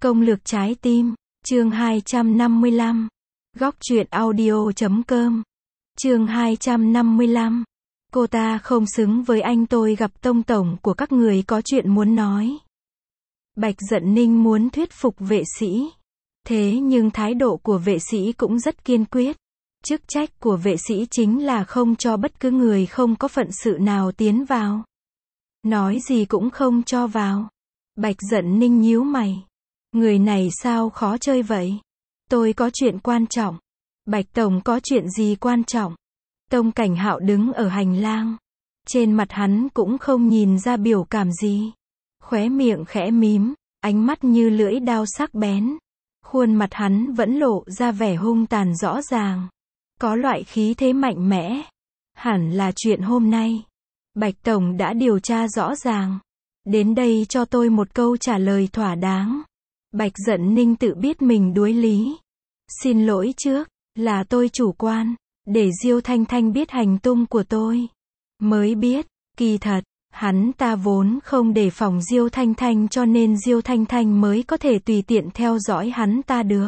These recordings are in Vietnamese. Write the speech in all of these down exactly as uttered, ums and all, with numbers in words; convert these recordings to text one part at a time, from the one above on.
Công lược trái tim, chương hai trăm năm mươi lăm. Góc truyện audio chấm com. Chương hai trăm năm mươi lăm. Cô ta không xứng với anh, tôi gặp tông tổng của các người có chuyện muốn nói. Bạch Dận Ninh muốn thuyết phục vệ sĩ. Thế nhưng thái độ của vệ sĩ cũng rất kiên quyết. Chức trách của vệ sĩ chính là không cho bất cứ người không có phận sự nào tiến vào. Nói gì cũng không cho vào. Bạch Dận Ninh nhíu mày. Người này sao khó chơi vậy? Tôi có chuyện quan trọng. Bạch Tổng có chuyện gì quan trọng? Tông Cảnh Hạo đứng ở hành lang. Trên mặt hắn cũng không nhìn ra biểu cảm gì. Khóe miệng khẽ mím, ánh mắt như lưỡi dao sắc bén. Khuôn mặt hắn vẫn lộ ra vẻ hung tàn rõ ràng. Có loại khí thế mạnh mẽ. Hẳn là chuyện hôm nay. Bạch Tổng đã điều tra rõ ràng. Đến đây cho tôi một câu trả lời thỏa đáng. Bạch Dận Ninh tự biết mình đuối lý. Xin lỗi trước, là tôi chủ quan, để Diêu Thanh Thanh biết hành tung của tôi. Mới biết, kỳ thật, hắn ta vốn không đề phòng Diêu Thanh Thanh cho nên Diêu Thanh Thanh mới có thể tùy tiện theo dõi hắn ta được.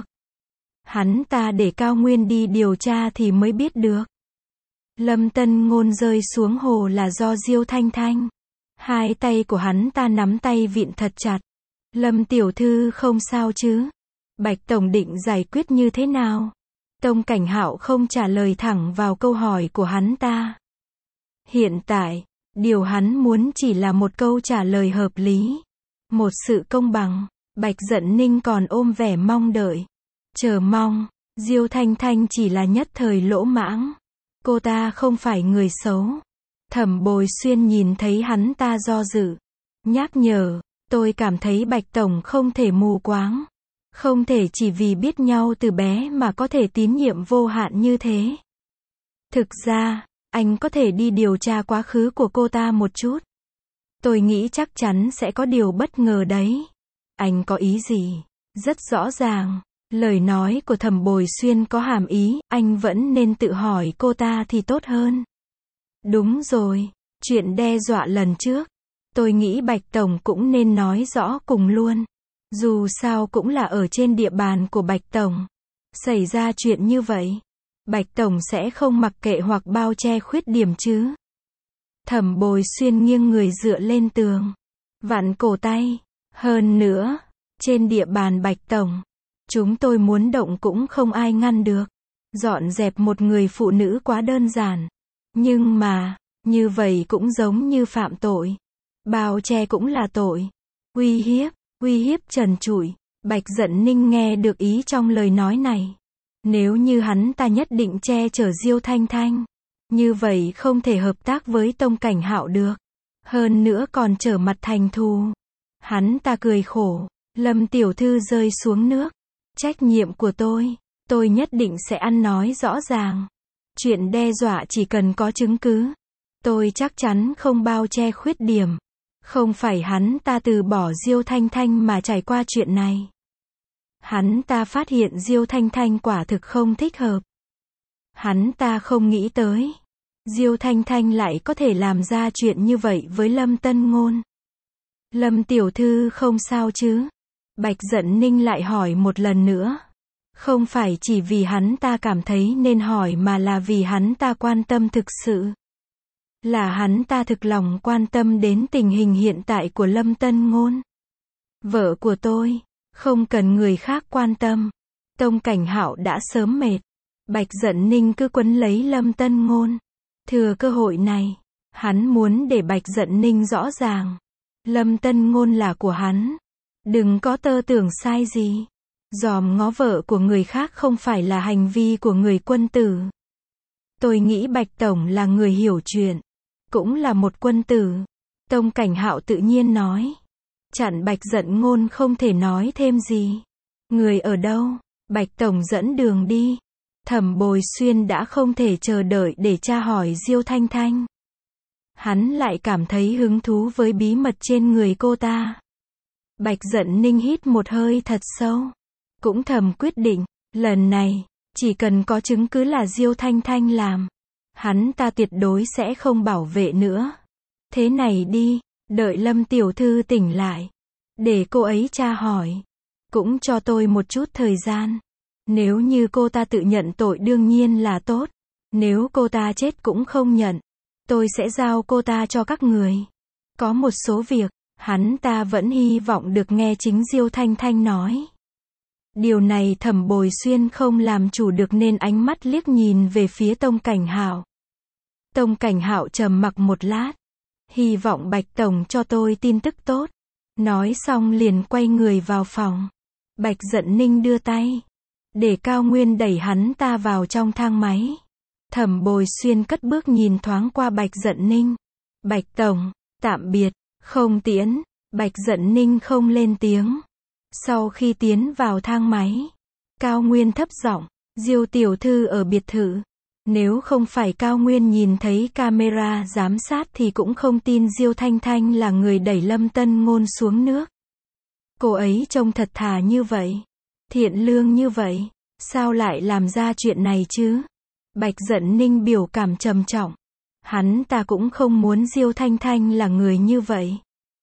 Hắn ta để Cao Nguyên đi điều tra thì mới biết được. Lâm Tân Ngôn rơi xuống hồ là do Diêu Thanh Thanh. Hai tay của hắn ta nắm tay vịn thật chặt. Lâm tiểu thư không sao chứ? Bạch Tổng định giải quyết như thế nào? Tông Cảnh Hạo không trả lời thẳng vào câu hỏi của hắn ta. Hiện tại, điều hắn muốn chỉ là một câu trả lời hợp lý. Một sự công bằng. Bạch Dận Ninh còn ôm vẻ mong đợi. Chờ mong. Diêu Thanh Thanh chỉ là nhất thời lỗ mãng. Cô ta không phải người xấu. Thẩm Bồi Xuyên nhìn thấy hắn ta do dự. Nhắc nhở. Tôi cảm thấy Bạch Tổng không thể mù quáng. Không thể chỉ vì biết nhau từ bé mà có thể tín nhiệm vô hạn như thế. Thực ra, anh có thể đi điều tra quá khứ của cô ta một chút. Tôi nghĩ chắc chắn sẽ có điều bất ngờ đấy. Anh có ý gì? Rất rõ ràng. Lời nói của Thẩm Bồi Xuyên có hàm ý, anh vẫn nên tự hỏi cô ta thì tốt hơn. Đúng rồi, chuyện đe dọa lần trước. Tôi nghĩ Bạch Tổng cũng nên nói rõ cùng luôn. Dù sao cũng là ở trên địa bàn của Bạch Tổng. Xảy ra chuyện như vậy, Bạch Tổng sẽ không mặc kệ hoặc bao che khuyết điểm chứ. Thẩm Bồi Xuyên nghiêng người dựa lên tường. Vặn cổ tay. Hơn nữa, trên địa bàn Bạch Tổng, chúng tôi muốn động cũng không ai ngăn được. Dọn dẹp một người phụ nữ quá đơn giản. Nhưng mà, như vậy cũng giống như phạm tội. Bao che cũng là tội. Uy hiếp, uy hiếp trần trụi. Bạch Dận Ninh nghe được ý trong lời nói này. Nếu như hắn ta nhất định che chở Diêu Thanh Thanh, như vậy không thể hợp tác với Tông Cảnh Hạo được. Hơn nữa còn trở mặt thành thù. Hắn ta cười khổ. Lâm tiểu thư rơi xuống nước. Trách nhiệm của tôi. Tôi nhất định sẽ ăn nói rõ ràng. Chuyện đe dọa chỉ cần có chứng cứ. Tôi chắc chắn không bao che khuyết điểm. Không phải hắn ta từ bỏ Diêu Thanh Thanh mà trải qua chuyện này. Hắn ta phát hiện Diêu Thanh Thanh quả thực không thích hợp. Hắn ta không nghĩ tới. Diêu Thanh Thanh lại có thể làm ra chuyện như vậy với Lâm Tân Ngôn. Lâm tiểu thư không sao chứ? Bạch Dận Ninh lại hỏi một lần nữa. Không phải chỉ vì hắn ta cảm thấy nên hỏi mà là vì hắn ta quan tâm thực sự. Là hắn ta thực lòng quan tâm đến tình hình hiện tại của Lâm Tân Ngôn. Vợ của tôi, không cần người khác quan tâm. Tông Cảnh Hạo đã sớm mệt. Bạch Dận Ninh cứ quấn lấy Lâm Tân Ngôn. Thừa cơ hội này, hắn muốn để Bạch Dận Ninh rõ ràng. Lâm Tân Ngôn là của hắn. Đừng có tơ tưởng sai gì. Dòm ngó vợ của người khác không phải là hành vi của người quân tử. Tôi nghĩ Bạch Tổng là người hiểu chuyện. Cũng là một quân tử. Tông Cảnh Hạo tự nhiên nói. Chặn Bạch Dận Ngôn không thể nói thêm gì. Người ở đâu? Bạch Tổng dẫn đường đi. Thẩm Bồi Xuyên đã không thể chờ đợi để tra hỏi Diêu Thanh Thanh. Hắn lại cảm thấy hứng thú với bí mật trên người cô ta. Bạch Dận Ninh hít một hơi thật sâu. Cũng thầm quyết định, lần này, chỉ cần có chứng cứ là Diêu Thanh Thanh làm, hắn ta tuyệt đối sẽ không bảo vệ nữa. Thế này đi, đợi Lâm tiểu thư tỉnh lại, để cô ấy tra hỏi. cũng cho tôi một chút thời gian. Nếu như cô ta tự nhận tội đương nhiên là tốt. Nếu cô ta chết cũng không nhận, tôi sẽ giao cô ta cho các người. Có một số việc, hắn ta vẫn hy vọng được nghe chính Diêu Thanh Thanh nói. Điều này Thẩm Bồi Xuyên không làm chủ được nên ánh mắt liếc nhìn về phía Tông Cảnh Hạo. Tông Cảnh Hạo trầm mặc một lát. Hy vọng Bạch Tổng cho tôi tin tức tốt. Nói xong liền quay người vào phòng. Bạch Dận Ninh đưa tay, để Cao Nguyên đẩy hắn ta vào trong thang máy. Thẩm Bồi Xuyên cất bước nhìn thoáng qua Bạch Dận Ninh. Bạch Tổng, tạm biệt, không tiễn. Bạch Dận Ninh không lên tiếng. Sau khi tiến vào thang máy, Cao Nguyên thấp giọng, Diêu tiểu thư ở biệt thự. Nếu không phải Cao Nguyên nhìn thấy camera giám sát thì cũng không tin Diêu Thanh Thanh là người đẩy Lâm Tân Ngôn xuống nước. Cô ấy trông thật thà như vậy, thiện lương như vậy, sao lại làm ra chuyện này chứ? Bạch Dận Ninh biểu cảm trầm trọng. Hắn ta cũng không muốn Diêu Thanh Thanh là người như vậy.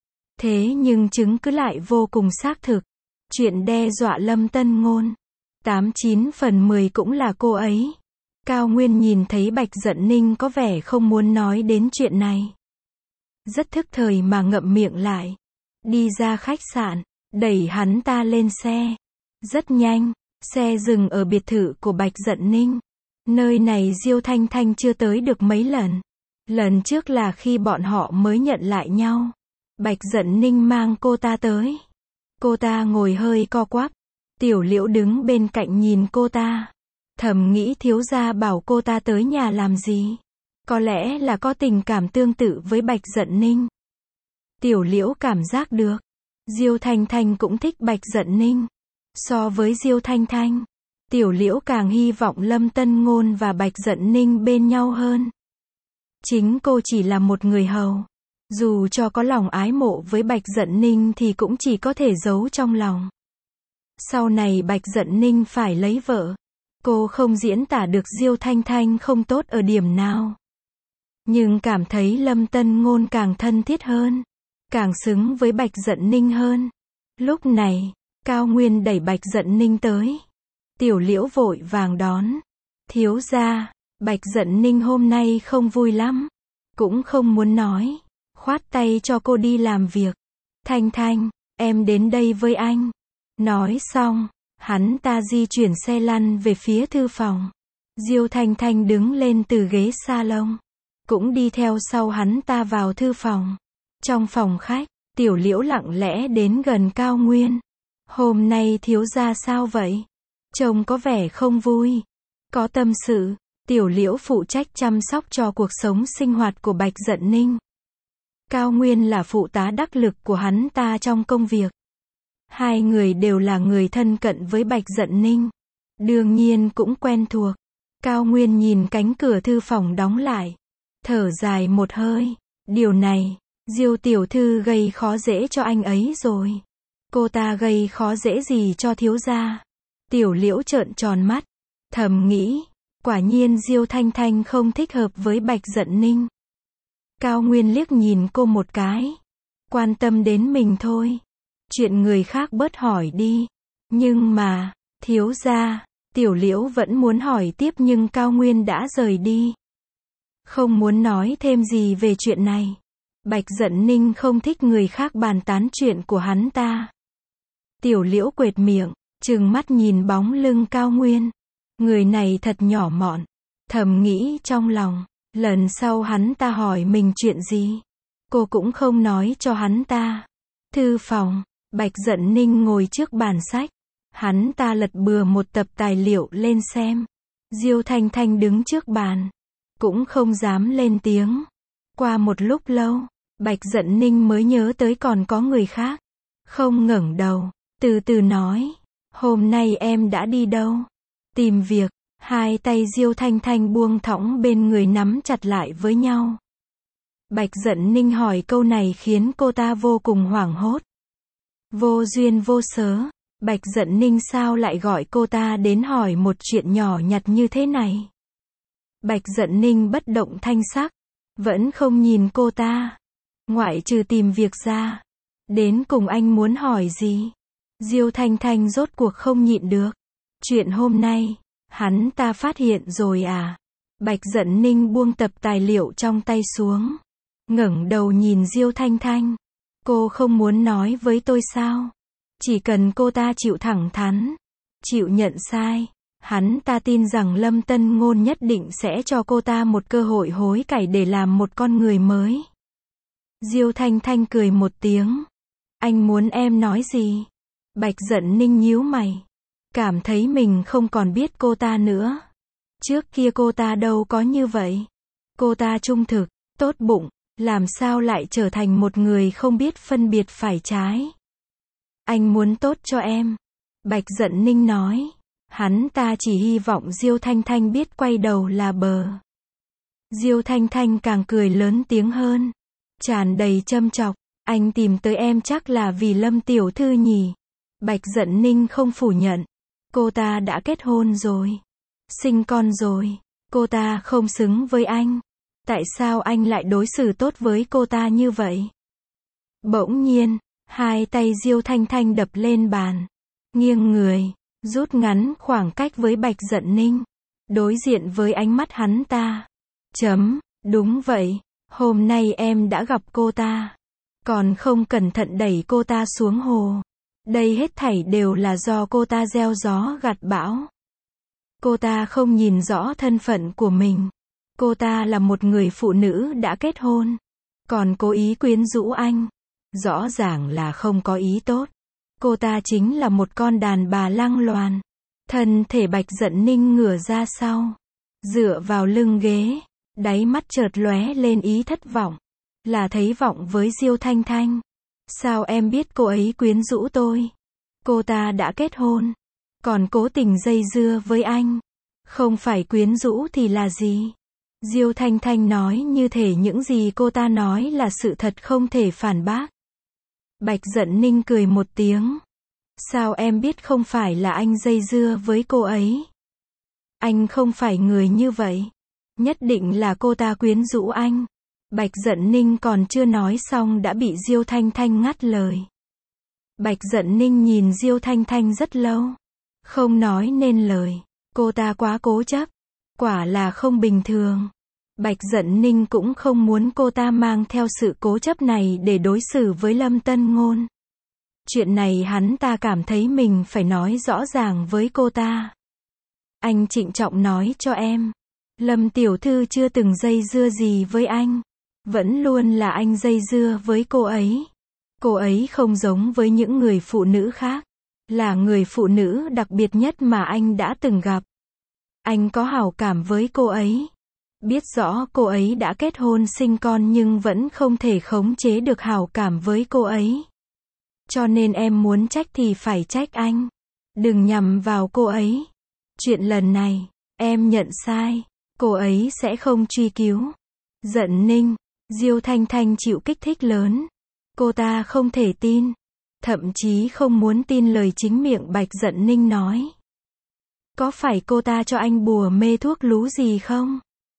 Thế nhưng chứng cứ lại vô cùng xác thực. Chuyện đe dọa Lâm Tân Ngôn, tám chín phần mười cũng là cô ấy. Cao Nguyên nhìn thấy Bạch Dận Ninh có vẻ không muốn nói đến chuyện này. Rất thức thời mà ngậm miệng lại. Đi ra khách sạn, đẩy hắn ta lên xe. Rất nhanh, xe dừng ở biệt thự của Bạch Dận Ninh. Nơi này Diêu Thanh Thanh chưa tới được mấy lần. Lần trước là khi bọn họ mới nhận lại nhau. Bạch Dận Ninh mang cô ta tới. Cô ta ngồi hơi co quắp. Tiểu Liễu đứng bên cạnh nhìn cô ta. Thầm nghĩ thiếu gia bảo cô ta tới nhà làm gì. Có lẽ là có tình cảm tương tự với Bạch Dận Ninh. Tiểu Liễu cảm giác được. Diêu Thanh Thanh cũng thích Bạch Dận Ninh. So với Diêu Thanh Thanh, Tiểu Liễu càng hy vọng Lâm Tân Ngôn và Bạch Dận Ninh bên nhau hơn. Chính cô chỉ là một người hầu. Dù cho có lòng ái mộ với Bạch Dận Ninh thì cũng chỉ có thể giấu trong lòng. Sau này Bạch Dận Ninh phải lấy vợ. Cô không diễn tả được Diêu Thanh Thanh không tốt ở điểm nào. Nhưng cảm thấy Lâm Tân Ngôn càng thân thiết hơn. Càng xứng với Bạch Dận Ninh hơn. Lúc này, Cao Nguyên đẩy Bạch Dận Ninh tới. Tiểu Liễu vội vàng đón. Thiếu gia, Bạch Dận Ninh hôm nay không vui lắm. Cũng không muốn nói. Khoát tay cho cô đi làm việc. Thanh Thanh, em đến đây với anh. Nói xong, hắn ta di chuyển xe lăn về phía thư phòng. Diêu Thanh Thanh đứng lên từ ghế salon. Cũng đi theo sau hắn ta vào thư phòng. Trong phòng khách, Tiểu Liễu lặng lẽ đến gần Cao Nguyên. Hôm nay thiếu gia sao vậy? Trông có vẻ không vui. Có tâm sự. Tiểu Liễu phụ trách chăm sóc cho cuộc sống sinh hoạt của Bạch Dận Ninh. Cao Nguyên là phụ tá đắc lực của hắn ta trong công việc. Hai người đều là người thân cận với Bạch Dận Ninh. Đương nhiên cũng quen thuộc. Cao Nguyên nhìn cánh cửa thư phòng đóng lại. Thở dài một hơi. Điều này, Diêu tiểu thư gây khó dễ cho anh ấy rồi. Cô ta gây khó dễ gì cho thiếu gia? Tiểu Liễu trợn tròn mắt. Thầm nghĩ, quả nhiên Diêu Thanh Thanh không thích hợp với Bạch Dận Ninh. Cao Nguyên liếc nhìn cô một cái. Quan tâm đến mình thôi. Chuyện người khác bớt hỏi đi. Nhưng mà, thiếu gia, Tiểu Liễu vẫn muốn hỏi tiếp nhưng Cao Nguyên đã rời đi. Không muốn nói thêm gì về chuyện này. Bạch Dận Ninh không thích người khác bàn tán chuyện của hắn ta. Tiểu Liễu quệt miệng, trừng mắt nhìn bóng lưng Cao Nguyên. Người này thật nhỏ mọn. Thầm nghĩ trong lòng, lần sau hắn ta hỏi mình chuyện gì, cô cũng không nói cho hắn ta. Thư phòng, Bạch Dận Ninh ngồi trước bàn sách. Hắn ta lật bừa một tập tài liệu lên xem. Diêu Thanh Thanh đứng trước bàn, cũng không dám lên tiếng. Qua một lúc lâu, Bạch Dận Ninh mới nhớ tới còn có người khác. Không ngẩng đầu, từ từ nói, hôm nay em đã đi đâu? Tìm việc. Hai tay Diêu Thanh Thanh buông thõng bên người nắm chặt lại với nhau. Bạch Dận Ninh hỏi câu này khiến cô ta vô cùng hoảng hốt. Vô duyên vô cớ, Bạch Dận Ninh sao lại gọi cô ta đến hỏi một chuyện nhỏ nhặt như thế này? Bạch Dận Ninh bất động thanh sắc, vẫn không nhìn cô ta. Ngoại trừ tìm việc ra, đến cùng anh muốn hỏi gì? Diêu Thanh Thanh rốt cuộc không nhịn được. Chuyện hôm nay, hắn ta phát hiện rồi à? Bạch Dận Ninh buông tập tài liệu trong tay xuống. Ngẩng đầu nhìn Diêu Thanh Thanh. Cô không muốn nói với tôi sao? Chỉ cần cô ta chịu thẳng thắn, chịu nhận sai, hắn ta tin rằng Lâm Tân Ngôn nhất định sẽ cho cô ta một cơ hội hối cải để làm một con người mới. Diêu Thanh Thanh cười một tiếng. Anh muốn em nói gì? Bạch Dận Ninh nhíu mày. Cảm thấy mình không còn biết cô ta nữa. Trước kia cô ta đâu có như vậy. Cô ta trung thực, tốt bụng, làm sao lại trở thành một người không biết phân biệt phải trái. Anh muốn tốt cho em. Bạch Dận Ninh nói. Hắn ta chỉ hy vọng Diêu Thanh Thanh biết quay đầu là bờ. Diêu Thanh Thanh càng cười lớn tiếng hơn. Tràn đầy châm chọc. Anh tìm tới em chắc là vì Lâm tiểu thư nhỉ? Bạch Dận Ninh không phủ nhận. Cô ta đã kết hôn rồi. Sinh con rồi. Cô ta không xứng với anh. Tại sao anh lại đối xử tốt với cô ta như vậy? Bỗng nhiên, hai tay Diêu Thanh Thanh đập lên bàn. Nghiêng người, rút ngắn khoảng cách với Bạch Dận Ninh. Đối diện với ánh mắt hắn ta. Chấm, đúng vậy. Hôm nay em đã gặp cô ta. Còn không cẩn thận đẩy cô ta xuống hồ. Đây hết thảy đều là do cô ta gieo gió gặt bão. Cô ta không nhìn rõ thân phận của mình. Cô ta là một người phụ nữ đã kết hôn. Còn cố ý quyến rũ anh. Rõ ràng là không có ý tốt. Cô ta chính là một con đàn bà lăng loàn. Thân thể Bạch Dận Ninh ngửa ra sau. Dựa vào lưng ghế. Đáy mắt chợt lóe lên ý thất vọng. Là thấy vọng với Diêu Thanh Thanh. Sao em biết cô ấy quyến rũ tôi? Cô ta đã kết hôn. Còn cố tình dây dưa với anh. Không phải quyến rũ thì là gì? Diêu Thanh Thanh nói như thể những gì cô ta nói là sự thật không thể phản bác. Bạch Dận Ninh cười một tiếng. Sao em biết không phải là anh dây dưa với cô ấy? Anh không phải người như vậy. Nhất định là cô ta quyến rũ anh. Bạch Dận Ninh còn chưa nói xong đã bị Diêu Thanh Thanh ngắt lời. Bạch Dận Ninh nhìn Diêu Thanh Thanh rất lâu. Không nói nên lời. Cô ta quá cố chấp. Quả là không bình thường. Bạch Dận Ninh cũng không muốn cô ta mang theo sự cố chấp này để đối xử với Lâm Tân Ngôn. Chuyện này hắn ta cảm thấy mình phải nói rõ ràng với cô ta. Anh trịnh trọng nói cho em. Lâm tiểu thư chưa từng dây dưa gì với anh. Vẫn luôn là anh dây dưa với cô ấy. Cô ấy không giống với những người phụ nữ khác. Là người phụ nữ đặc biệt nhất mà anh đã từng gặp. Anh có hảo cảm với cô ấy. Biết rõ cô ấy đã kết hôn sinh con nhưng vẫn không thể khống chế được hảo cảm với cô ấy. Cho nên em muốn trách thì phải trách anh. Đừng nhằm vào cô ấy. Chuyện lần này, em nhận sai. Cô ấy sẽ không truy cứu. Dận Ninh, Diêu Thanh Thanh chịu kích thích lớn. Cô ta không thể tin. Thậm chí không muốn tin lời chính miệng Bạch Dận Ninh nói. Có phải cô ta cho anh bùa mê thuốc lú gì không?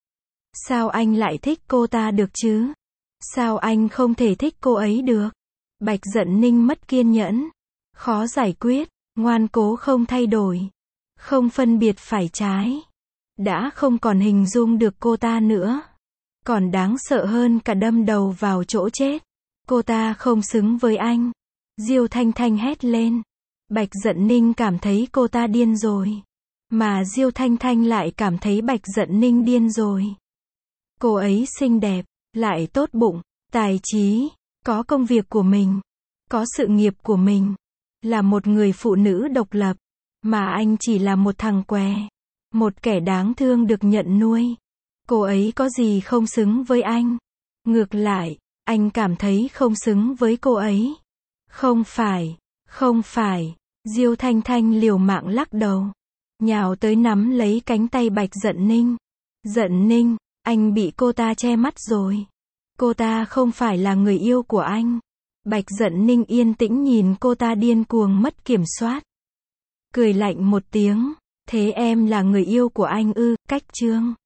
Sao anh lại thích cô ta được chứ? Sao anh không thể thích cô ấy được? Bạch Dận Ninh mất kiên nhẫn. Khó giải quyết, ngoan cố không thay đổi. Không phân biệt phải trái. Đã không còn hình dung được cô ta nữa. Còn đáng sợ hơn cả đâm đầu vào chỗ chết. Cô ta không xứng với anh. Diêu Thanh Thanh hét lên. Bạch Dận Ninh cảm thấy cô ta điên rồi. Mà Diêu Thanh Thanh lại cảm thấy Bạch Dận Ninh điên rồi. Cô ấy xinh đẹp, lại tốt bụng, tài trí, có công việc của mình, có sự nghiệp của mình. Là một người phụ nữ độc lập. Mà anh chỉ là một thằng què. Một kẻ đáng thương được nhận nuôi. Cô ấy có gì không xứng với anh? Ngược lại, anh cảm thấy không xứng với cô ấy. Không phải, không phải. Diêu Thanh Thanh liều mạng lắc đầu. Nhào tới nắm lấy cánh tay Bạch Dận Ninh. Dận Ninh, anh bị cô ta che mắt rồi. Cô ta không phải là người yêu của anh. Bạch Dận Ninh yên tĩnh nhìn cô ta điên cuồng mất kiểm soát. Cười lạnh một tiếng. Thế em là người yêu của anh ư? Cách chương